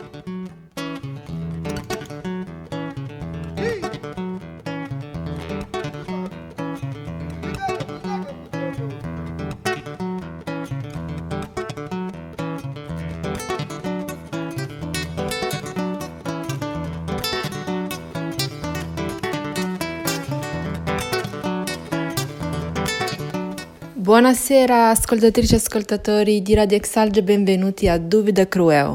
Buonasera ascoltatrici e ascoltatori di Radio Exalge, benvenuti a Duvida Cruel.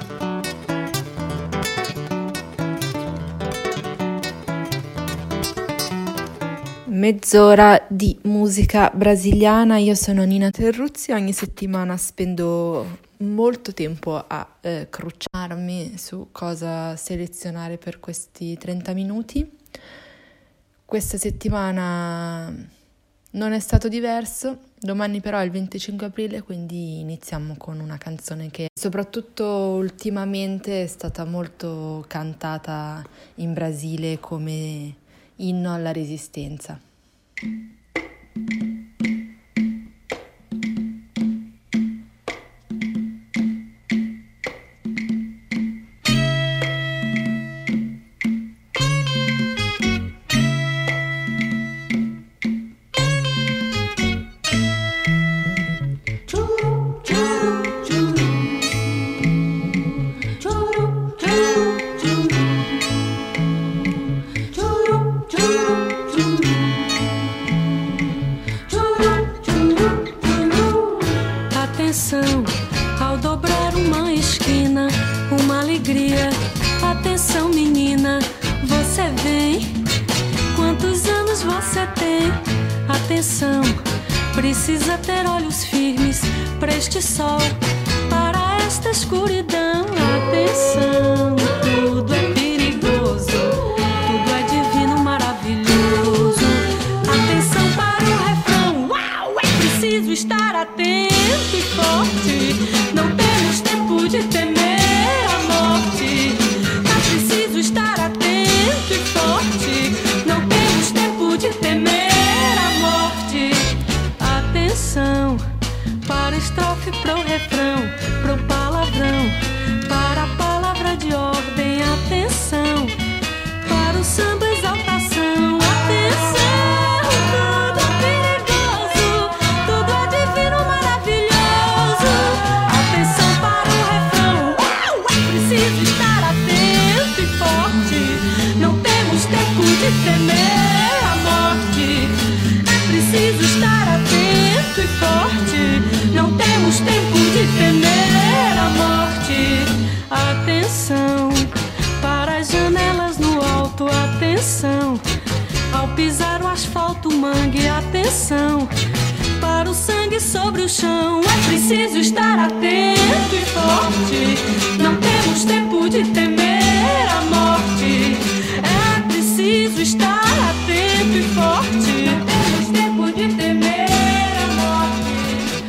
Mezz'ora di musica brasiliana. Io sono Nina Terruzzi, ogni settimana spendo molto tempo a crucciarmi su cosa selezionare per questi 30 minuti. Questa settimana non è stato diverso, domani però è il 25 aprile, quindi iniziamo con una canzone che soprattutto ultimamente è stata molto cantata in Brasile come inno alla resistenza. Ao dobrar uma esquina, uma alegria. Atenção, menina, você vem. Quantos anos você tem? Atenção, precisa ter olhos firmes para este sol, para esta escuridão. Atenção, tudo é perigoso, tudo é divino, maravilhoso. Atenção para o refrão, uau, é preciso estar atento e forte. Não temos tempo de temer a morte. É preciso estar atento e forte. Não temos tempo de temer a morte. Atenção para a estrofe, pro refrão, pro palavrão, para a palavra de ordem. Atenção para o samba, exaltação. Atenção. Temer a morte, é preciso estar atento e forte. Não temos tempo de temer a morte. Atenção para as janelas no alto. Atenção ao pisar o asfalto, mangue. Atenção para o sangue sobre o chão. É preciso estar atento e forte. Não temos tempo de temer a morte. É preciso estar atento e forte. Não temos tempo de temer a morte.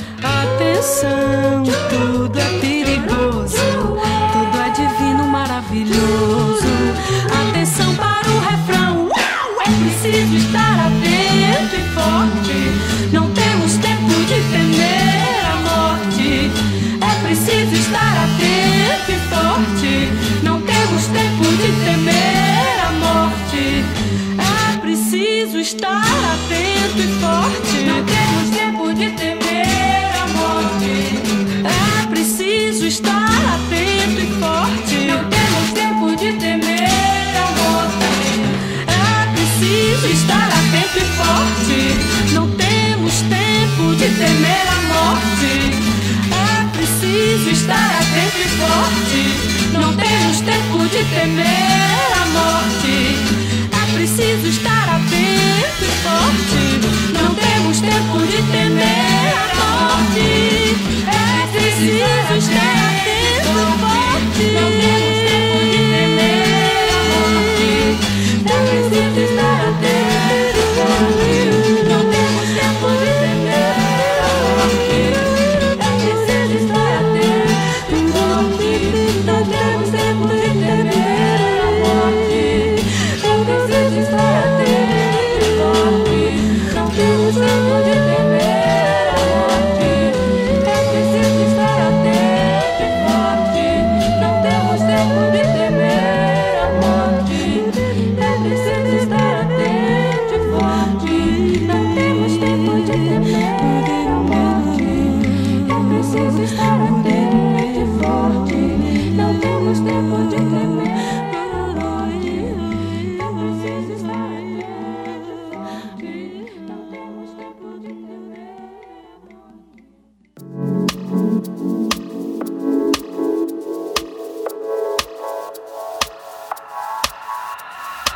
Atenção, tudo é perigoso, tudo é divino, maravilhoso. Atenção para o refrão, uau, é preciso estar atento e forte. Não temos tempo de temer a morte. É preciso estar atento e forte. Não temos tempo de temer a morte. É preciso estar atento e forte. Não temos tempo de temer a morte. É preciso estar atento e forte. Não temos tempo de temer a morte. É preciso estar atento e forte. Não temos tempo de temer a morte. É preciso estar atento e forte. Não temos tempo de temer a morte. É preciso estar atento e forte. Não temos tempo de temer a morte. É preciso estar atento e forte. Não temos tempo de temer a morte. É preciso estar atento e forte. Não temos tempo de temer a morte. É preciso estar atento e forte. Não temos tempo de temer a morte.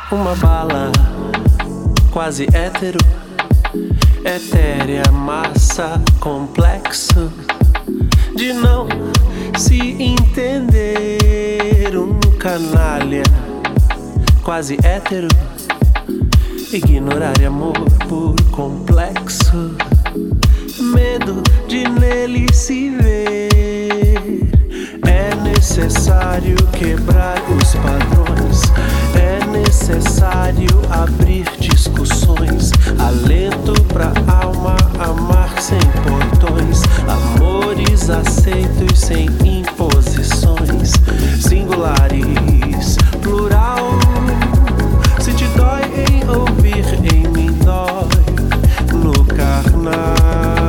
Uma bala quase hétero, etérea, massa, complexo de não se entender. Um canalha quase hétero, ignorar amor por complexo, medo de nele se ver. É necessário quebrar os padrões, é necessário abrir discussões, alento pra alma amar sem portões, amores aceitos sem imposições, singulares, plural. Se te dói em ouvir, em mim dói no carnal.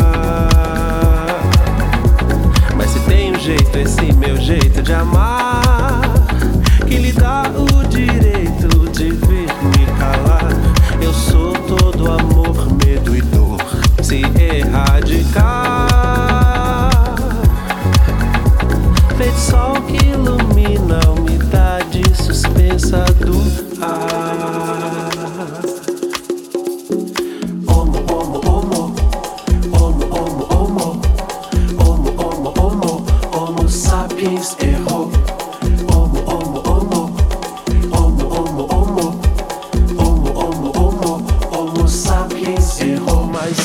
Mas se tem um jeito, esse meu jeito de amar, que lhe dá o direito de vir me calar. Eu sou todo amor, medo e dor, se erradicar. Feito sol que ilumina a umidade suspensa do ar. Homo, homo, homo, homo, homo, homo, homo, homo, homo, homo sapiens errou. Homo, homo, homo, homo, homo, homo, homo, homo, homo, homo sapiens errou. Mas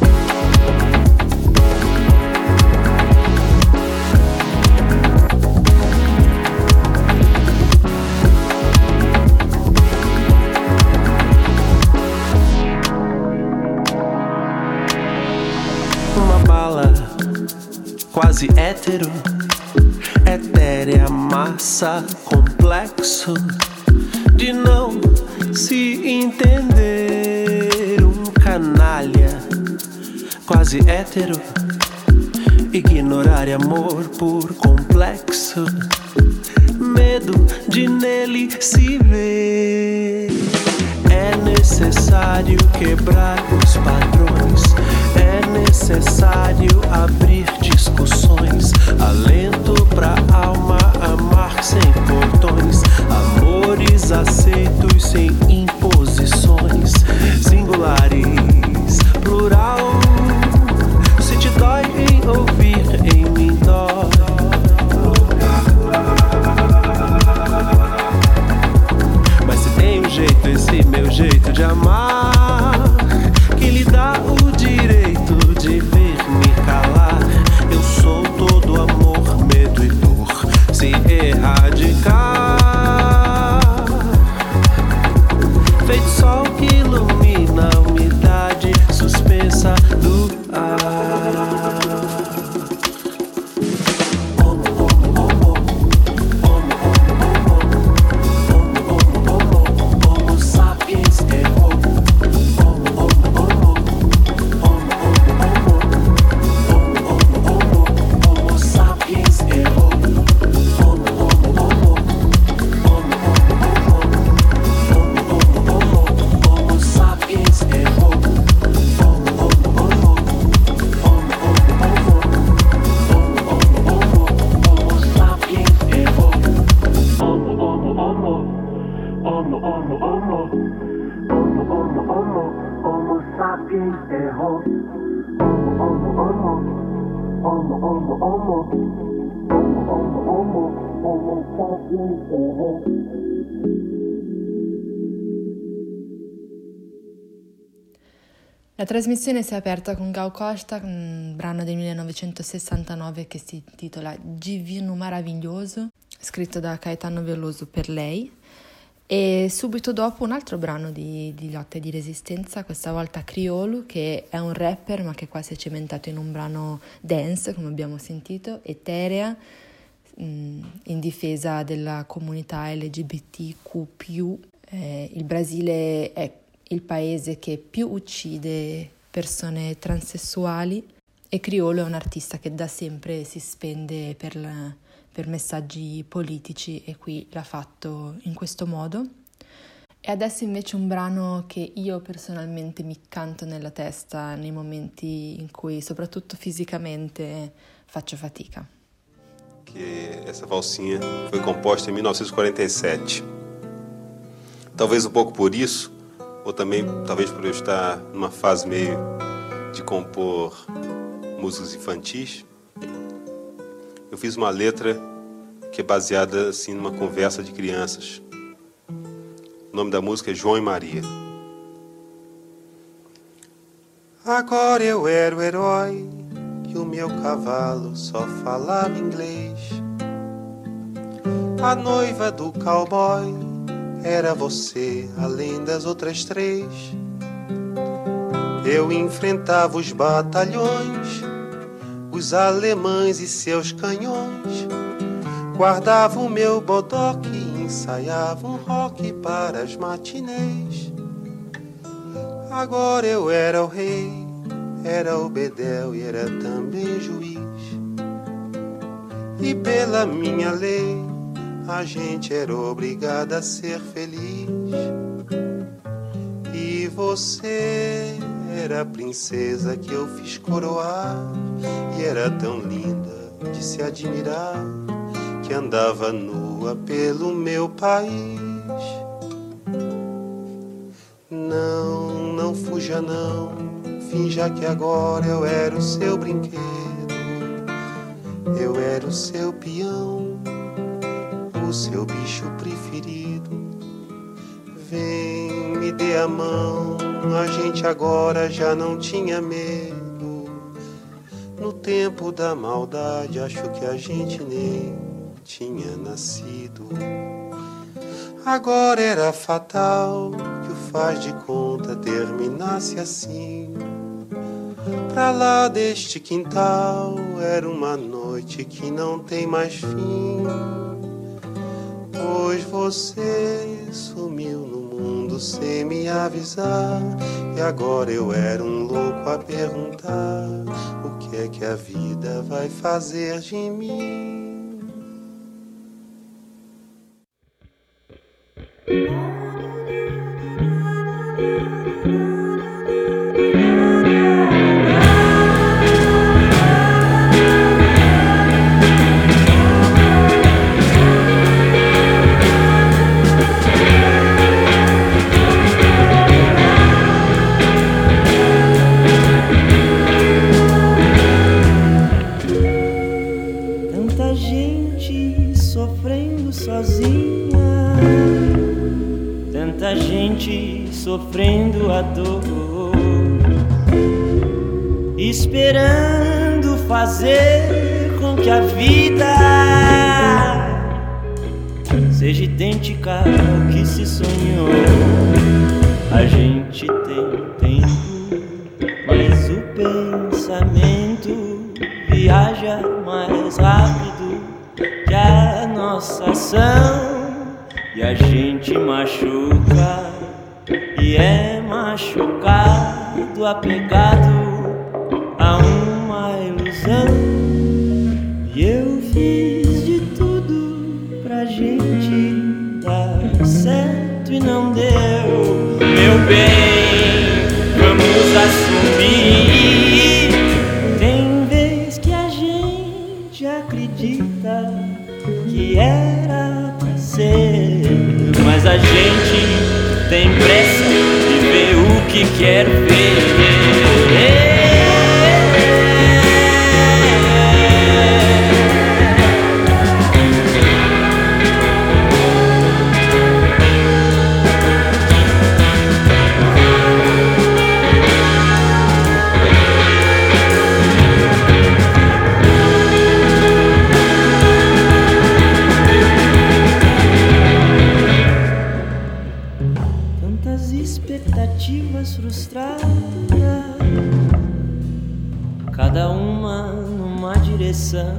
uma bala quase hétero, etérea, massa, complexo de não se entender. Um canalha quase hétero, ignorar amor por complexo, medo de nele se ver. É necessário quebrar os padrões, é necessário abrir discussões, alento pra alma amar sem portões, amores aceitos sem imposições, singulares, plural. Se te dói em ouvir, em mim dói. Mas se tem um jeito, esse meu jeito de amar, que lhe dá o direito de vir me calar. Eu sou todo amor, medo e dor, se erradicar. Feito sol que ilumina a umidade suspensa do ar. Homo, homo, homo, homo, homo, homo, homo, homo, homo sapiens errou. Homo, homo, homo, homo, homo, homo, homo, homo, homo sapiens errou. Homo, homo, homo, homo, homo, homo, homo sapiens errou. Homo, homo, homo, homo, homo sapiens errou. Homo, homo, homo, homo, homo, homo sapiens errou. Homo, homo, homo, homo, homo sapiens errou. La trasmissione si è aperta con Gal Costa, un brano del 1969 che si intitola Divino Maraviglioso, scritto da Caetano Veloso per lei, e subito dopo un altro brano di lotta e di resistenza, questa volta Criolo, che è un rapper ma che qua si è cementato in un brano dance, come abbiamo sentito, eterea, in difesa della comunità LGBTQ+. Il Brasile è il paese che più uccide persone transessuali e Criolo è un artista che da sempre si spende per messaggi politici e qui l'ha fatto in questo modo. E adesso invece un brano che io personalmente mi canto nella testa nei momenti in cui, soprattutto fisicamente, faccio fatica. Que essa valsinha foi composta em 1947. Talvez um pouco por isso, ou também talvez por eu estar numa fase meio de compor músicas infantis, eu fiz uma letra que é baseada assim numa conversa de crianças. O nome da música é João e Maria. Agora eu era o herói e o meu cavalo só falava inglês. A noiva do cowboy era você, além das outras três. Eu enfrentava os batalhões, os alemães e seus canhões. Guardava o meu bodoque e ensaiava um rock para as matinês. Agora eu era o rei, era o bedel e era também juiz. E pela minha lei, a gente era obrigado a ser feliz. E você era a princesa que eu fiz coroar, e era tão linda de se admirar, que andava nua pelo meu país. Não, não fuja não, finja que agora eu era o seu brinquedo. Eu era o seu peão, o seu bicho preferido. Vem, me dê a mão, a gente agora já não tinha medo. No tempo da maldade, acho que a gente nem tinha nascido. Agora era fatal que o faz de conta terminasse assim. Pra lá deste quintal era uma noite que não tem mais fim. Pois você sumiu no mundo sem me avisar, e agora eu era um louco a perguntar: o que é que a vida vai fazer de mim? Tanta gente sofrendo sozinha, tanta gente sofrendo a dor, esperando fazer com que a vida seja idêntica ao que se sonhou. A gente tem tempo, mas o pensamento viaja mais rápido que a nossa ação. E a gente machuca e é machucado, apegado a uma ilusão. E eu fiz de tudo pra gente dar certo e não deu. Meu bem, vamos assumir. Tem vez que a gente acredita que era pra ser, mas a gente tem pressa de ver o que quer ver. Expectativas frustradas, cada uma numa direção,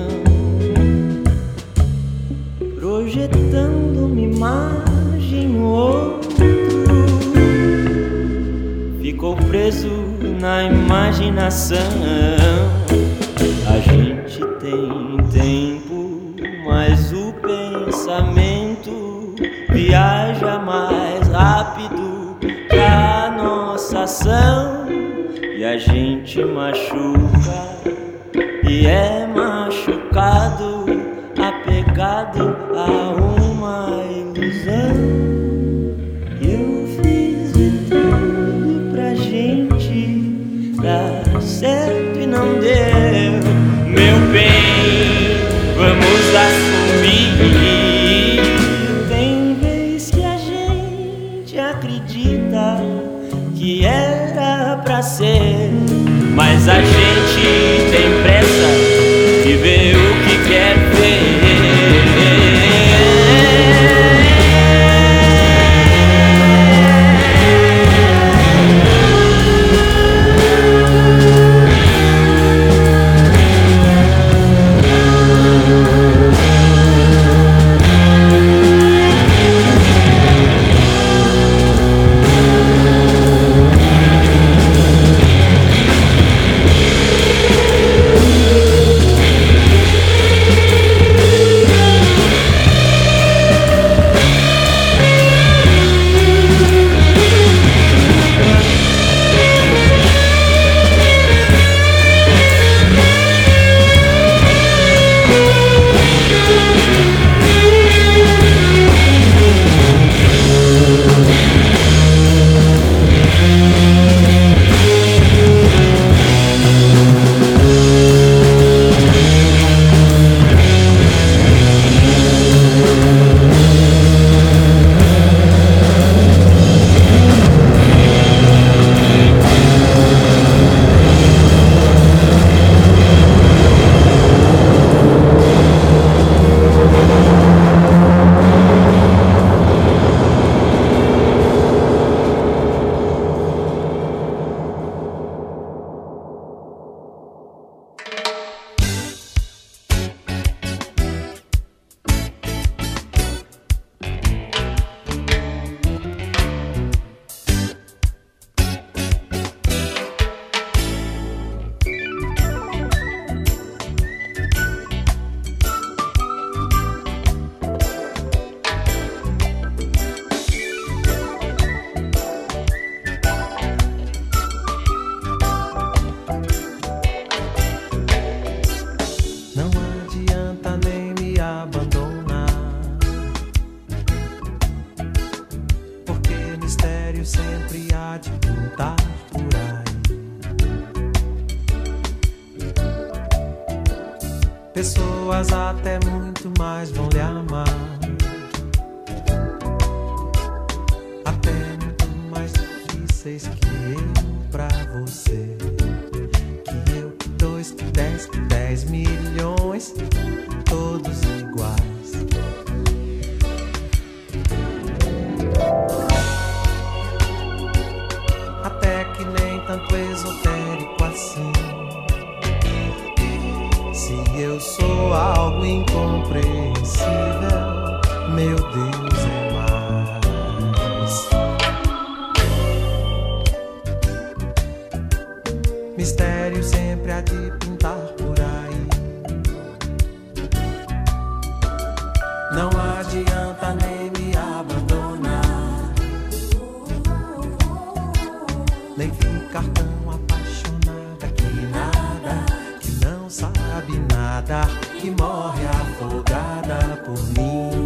projetando uma imagem no outro. Ficou preso na imaginação. A gente tem tempo, mas o pensamento viaja mais rápido que a nossa ação. E a gente machuca e é machucado, apegado a uma ilusão. pessoas até muito mais vão lhe amar. Até muito mais difíceis que eu pra você. Que eu, que dois, que 10 milhões, todos iguais. Até que nem tanto esotérico assim. Se eu sou algo incompreensível, meu Deus é mais. Mistério sempre há de pintar por aí. Não adianta nem me abandonar, nem ficar tão apaixonada que nada, que não sabe nada, que morre afogada por mim.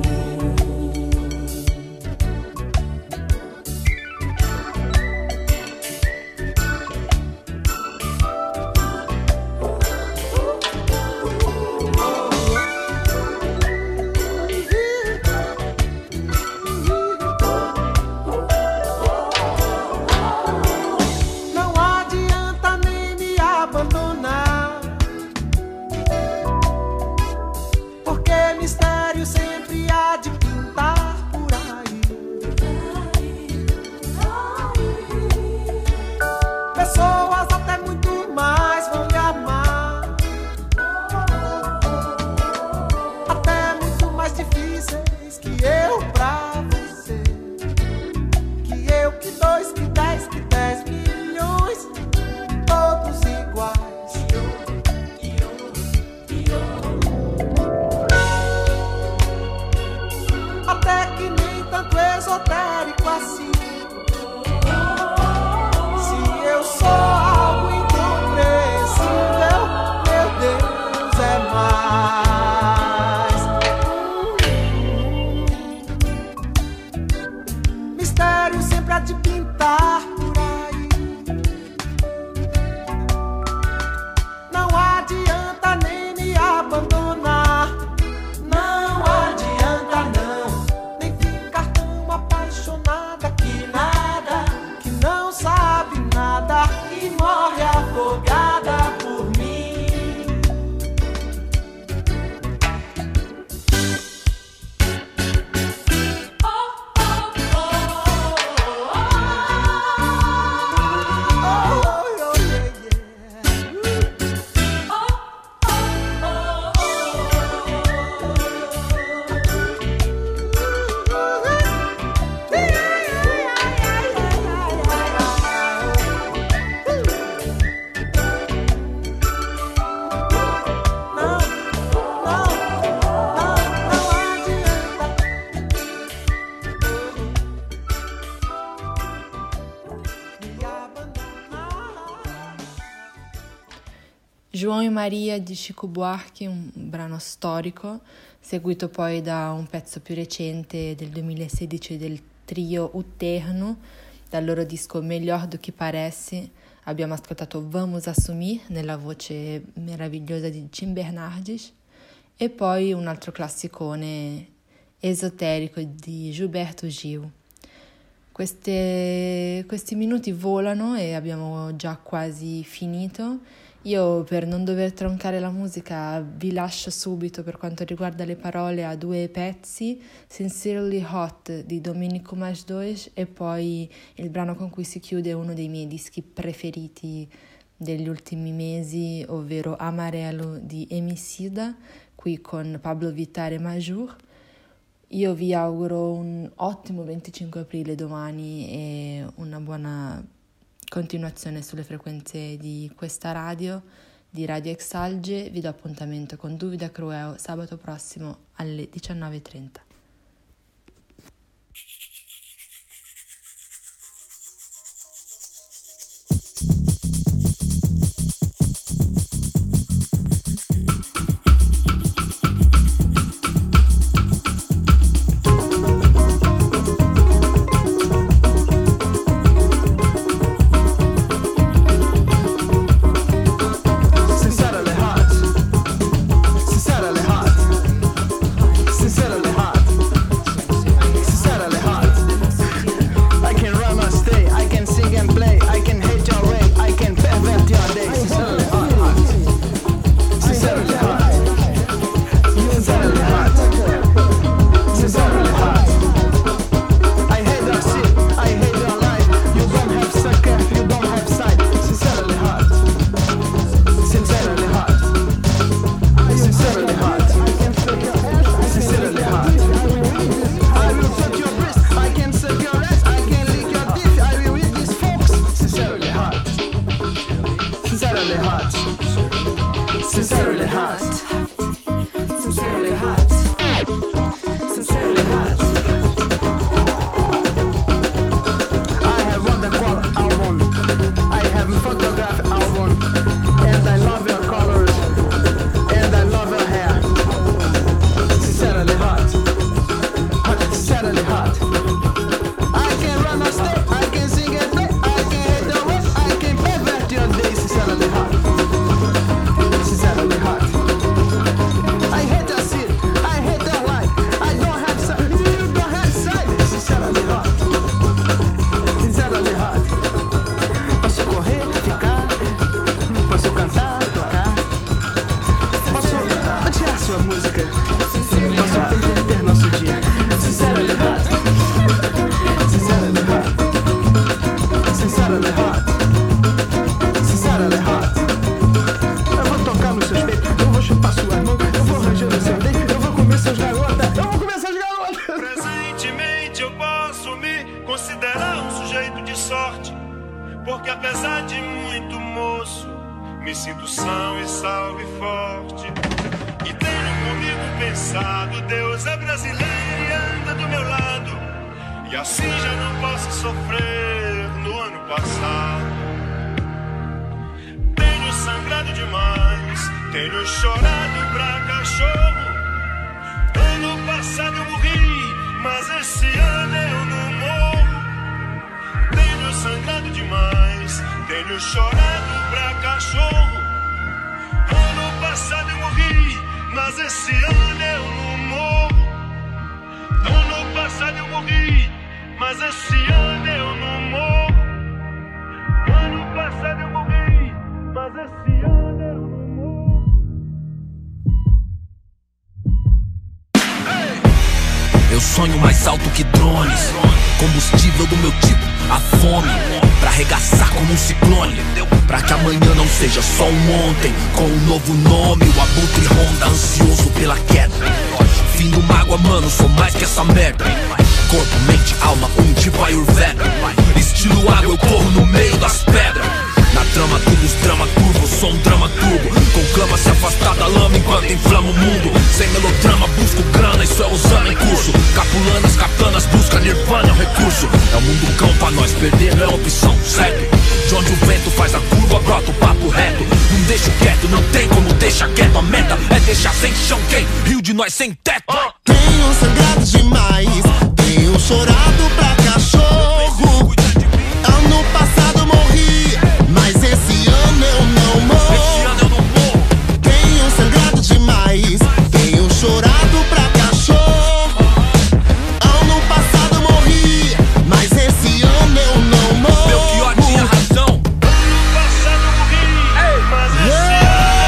João e Maria di Chico Buarque, un brano storico, seguito poi da un pezzo più recente del 2016 del trio Uterno, dal loro disco Melhor do que Parece. Abbiamo ascoltato Vamos Assumir, nella voce meravigliosa di Tim Bernardes, e poi un altro classicone esoterico di Gilberto Gil. Questi minuti volano e abbiamo già quasi finito. Io, per non dover troncare la musica, vi lascio subito, per quanto riguarda le parole, a due pezzi: Sincerely Hot di Domenico Mas2 e poi il brano con cui si chiude uno dei miei dischi preferiti degli ultimi mesi, ovvero Amarelo di Emicida, qui con Pablo Vittar e Majur. Io vi auguro un ottimo 25 aprile domani e una buona continuazione sulle frequenze di questa radio, di Radio Exalge. Vi do appuntamento con Duvida Crueo sabato prossimo alle 19:30. Sincerely hot. porque apesar de muito moço, me sinto são e salvo e forte. E tenho comigo pensado, Deus é brasileiro e anda do meu lado, e assim já não posso sofrer no ano passado. Tenho sangrado demais, tenho chorado pra cachorro. Ano passado eu morri, mas esse ano eu não morro. Tenho sangrado demais, tenho chorado pra cachorro. Ano passado eu morri, mas esse ano eu não morro. Ano passado eu morri, mas esse ano eu não morro. Ano passado eu morri, mas esse ano eu não morro. Eu sonho mais alto que drones, combustível do meu tipo, a fome, pra arregaçar como um ciclone, pra que amanhã não seja só um ontem, com um novo nome, o abutre ronda ansioso pela queda. Fim do mágoa, mano, sou mais que essa merda. Corpo, mente, alma, tipo Ayurveda. Estilo água, eu corro no meio das pedras. Na trama tudo, os drama turbo, sou um drama turbo. Conclama se afastar da lama enquanto inflama o mundo. Sem melodrama, busco grana, isso é usando em curso. Capulanas, katanas, busca nirvana, é um recurso. É o mundo cão pra nós, perder não é opção, certo? De onde o vento faz a curva, brota o papo reto. Não deixo quieto, não tem como deixar quieto. A meta é deixar sem chão quem riu de nós sem teto. Tenho sangrado demais, tenho chorado pra cachorro. Ano passado morri, mas esse ano eu não morro. Tenho sangrado demais, tenho chorado pra cachorro. Ano passado morri, mas esse ano eu não morro. Belchior tinha razão. Ano passado eu morri, mas esse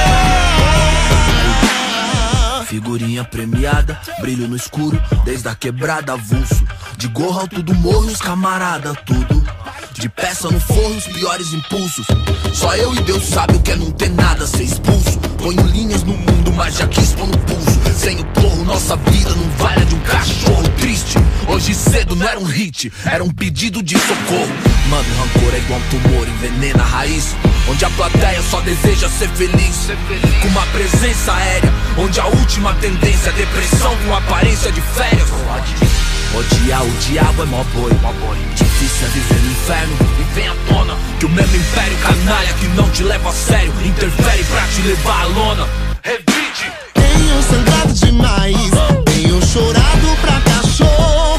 ano Figurinha premiada, brilho no escuro, desde a quebrada avulso. De gorro alto do morro, os camarada, tudo. De peça no forro, os piores impulsos. Só eu e Deus sabe o que é não ter nada, ser expulso. Ponho linhas no mundo, mas já quis pôr no pulso. Sem o porro, nossa vida não vale a de um cachorro triste. Hoje cedo não era um hit, era um pedido de socorro. Mano, rancor é igual um tumor, envenena a raiz. Onde a plateia só deseja ser feliz. Com uma presença aérea, onde a última tendência é depressão com aparência de férias. Odiar o diabo é mó boi. Difícil é viver no inferno e vem à tona que o mesmo império canalha que não te leva a sério interfere pra te levar à lona. Revide. Tenho sangrado demais, tenho chorado pra cachorro.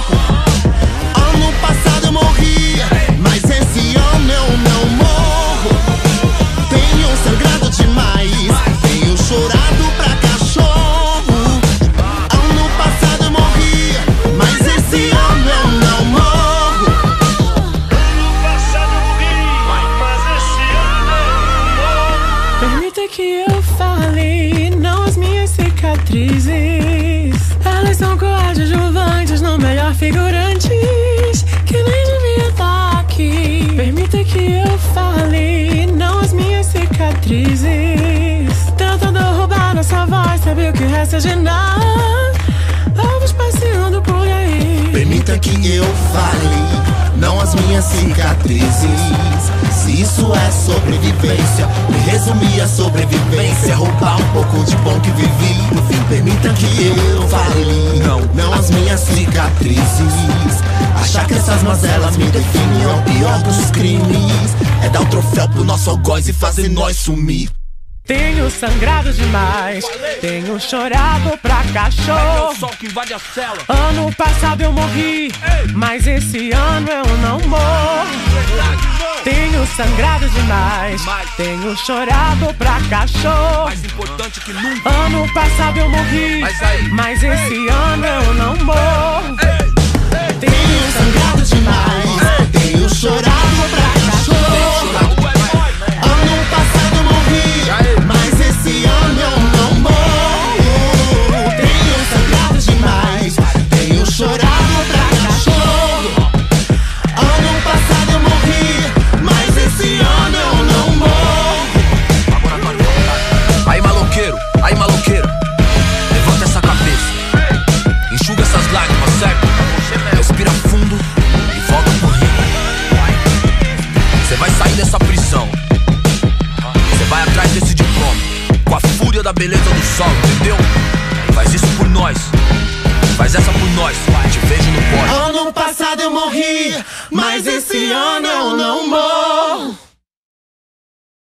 Ano passado eu morri, mas esse ano eu não morro. Tenho sangrado demais, tenho chorado pra cachorro. Ano passado eu morri, mas esse ano eu não morro. Ano passado eu morri, mas esse ano eu não morro. Permita que eu fale, não as minhas cicatrizes. Elas são coadjuvantes, não melhor figurantes, que nem devia estar aqui. Permita que eu fale, não as minhas cicatrizes. Tentando roubar nossa voz, sabe o que resta de nada. Vamos passeando por aí. Permita que eu fale, não as minhas cicatrizes. Se isso é sobrevivência, me resumir a sobrevivência, roubar um pouco de bom que vivi. No fim, permita que eu fale, não as minhas cicatrizes. Achar que essas mazelas me definem é o pior dos crimes. É dar o troféu pro nosso algoz e fazer nós sumir. Tenho sangrado demais, tenho chorado pra cachorro. Ano passado eu morri, mas esse ano eu não morro. Tenho sangrado demais, tenho chorado pra cachorro. Mais importante que nunca. Ano passado eu morri, mas esse ano eu não morro. Tenho sangrado demais, tenho chorado pra cachorro. Ano passado eu morri, mas esse ano eu não morro. Tenho sangrado demais, tenho chorado pra cachorro. Ano passado eu morri, mas esse ano eu não morro. Aí maloqueiro, levanta essa cabeça, enxuga essas lágrimas, certo? Respira fundo e volta correndo. Cê vai sair da beleza do sol, entendeu? Faz isso por nós, faz essa por nós, te vejo no pódio.